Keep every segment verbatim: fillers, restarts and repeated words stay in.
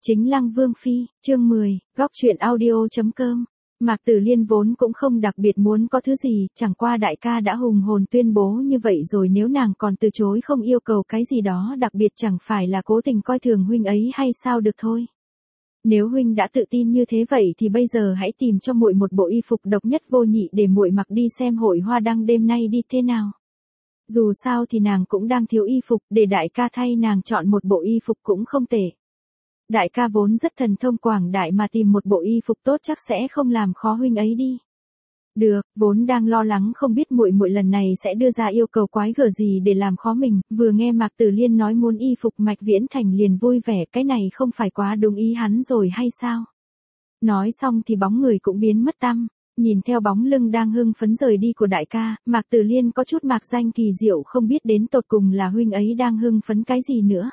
Chính Lăng Vương Phi, chương mười, góc truyện audio.com. Mạc Tử Liên vốn cũng không đặc biệt muốn có thứ gì, chẳng qua đại ca đã hùng hồn tuyên bố như vậy rồi, nếu nàng còn từ chối không yêu cầu cái gì đó đặc biệt chẳng phải là cố tình coi thường huynh ấy hay sao được thôi. Nếu huynh đã tự tin như thế vậy thì bây giờ hãy tìm cho muội một bộ y phục độc nhất vô nhị để muội mặc đi xem hội hoa đăng đêm nay đi thế nào. Dù sao thì nàng cũng đang thiếu y phục, để đại ca thay nàng chọn một bộ y phục cũng không tệ. Đại ca vốn rất thần thông quảng đại mà tìm một bộ y phục tốt chắc sẽ không làm khó huynh ấy đi. Được, vốn đang lo lắng không biết muội muội lần này sẽ đưa ra yêu cầu quái gở gì để làm khó mình, vừa nghe Mạc Tử Liên nói muốn y phục Mạch Viễn Thành liền vui vẻ, cái này không phải quá đúng ý hắn rồi hay sao? Nói xong thì bóng người cũng biến mất tăm, nhìn theo bóng lưng đang hưng phấn rời đi của đại ca, Mạc Tử Liên có chút mạc danh kỳ diệu, không biết đến tột cùng là huynh ấy đang hưng phấn cái gì nữa.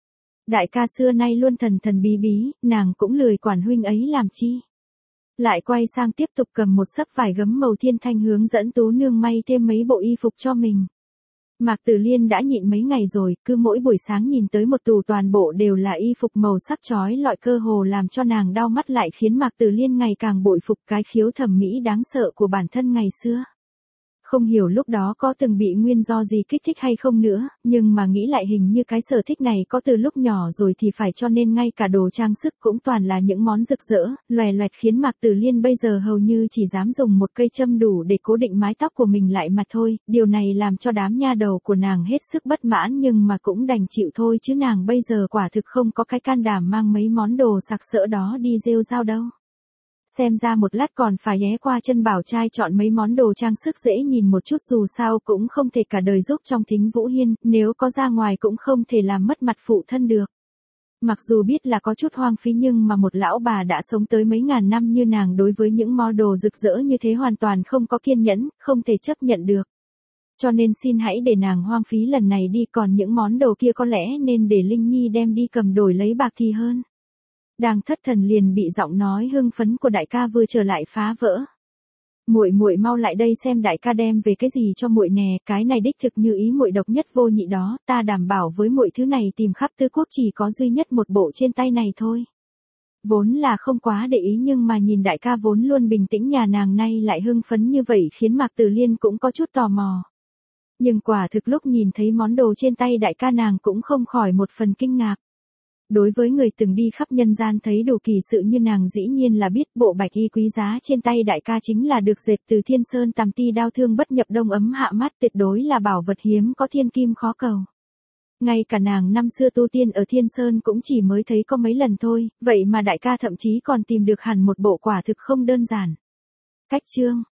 Đại ca xưa nay luôn thần thần bí bí, nàng cũng lười quản huynh ấy làm chi. Lại quay sang tiếp tục cầm một xấp vải gấm màu thiên thanh hướng dẫn tú nương may thêm mấy bộ y phục cho mình. Mạc Tử Liên đã nhịn mấy ngày rồi, cứ mỗi buổi sáng nhìn tới một tủ toàn bộ đều là y phục màu sắc chói lọi, cơ hồ làm cho nàng đau mắt, lại khiến Mạc Tử Liên ngày càng bội phục cái khiếu thẩm mỹ đáng sợ của bản thân ngày xưa. Không hiểu lúc đó có từng bị nguyên do gì kích thích hay không nữa, nhưng mà nghĩ lại hình như cái sở thích này có từ lúc nhỏ rồi thì phải, cho nên ngay cả đồ trang sức cũng toàn là những món rực rỡ, loè loẹt, khiến Mạc Tử Liên bây giờ hầu như chỉ dám dùng một cây châm đủ để cố định mái tóc của mình lại mà thôi. Điều này làm cho đám nha đầu của nàng hết sức bất mãn, nhưng mà cũng đành chịu thôi, chứ nàng bây giờ quả thực không có cái can đảm mang mấy món đồ sặc sỡ đó đi rêu rao đâu. Xem ra một lát còn phải ghé qua Chân Bảo Trai chọn mấy món đồ trang sức dễ nhìn một chút, dù sao cũng không thể cả đời giúp trong Thính Vũ Hiên, nếu có ra ngoài cũng không thể làm mất mặt phụ thân được. Mặc dù biết là có chút hoang phí, nhưng mà một lão bà đã sống tới mấy ngàn năm như nàng đối với những món đồ rực rỡ như thế hoàn toàn không có kiên nhẫn, không thể chấp nhận được. Cho nên xin hãy để nàng hoang phí lần này đi, còn những món đồ kia có lẽ nên để Linh Nhi đem đi cầm đổi lấy bạc thì hơn. Đang thất thần liền bị giọng nói hưng phấn của đại ca vừa trở lại phá vỡ. Muội muội mau lại đây xem đại ca đem về cái gì cho muội nè, cái này đích thực như ý muội độc nhất vô nhị đó, ta đảm bảo với muội thứ này tìm khắp tứ quốc chỉ có duy nhất một bộ trên tay này thôi. Vốn là không quá để ý, nhưng mà nhìn đại ca vốn luôn bình tĩnh nhà nàng nay lại hưng phấn như vậy khiến Mạc Tử Liên cũng có chút tò mò. Nhưng quả thực lúc nhìn thấy món đồ trên tay đại ca nàng cũng không khỏi một phần kinh ngạc. Đối với người từng đi khắp nhân gian thấy đủ kỳ sự như nàng dĩ nhiên là biết bộ bạch y quý giá trên tay đại ca chính là được dệt từ Thiên Sơn Tàm Ti, đao thương bất nhập, đông ấm hạ mát, tuyệt đối là bảo vật hiếm có, thiên kim khó cầu. Ngay cả nàng năm xưa tu tiên ở Thiên Sơn cũng chỉ mới thấy có mấy lần thôi, vậy mà đại ca thậm chí còn tìm được hẳn một bộ, quả thực không đơn giản. Cách chương,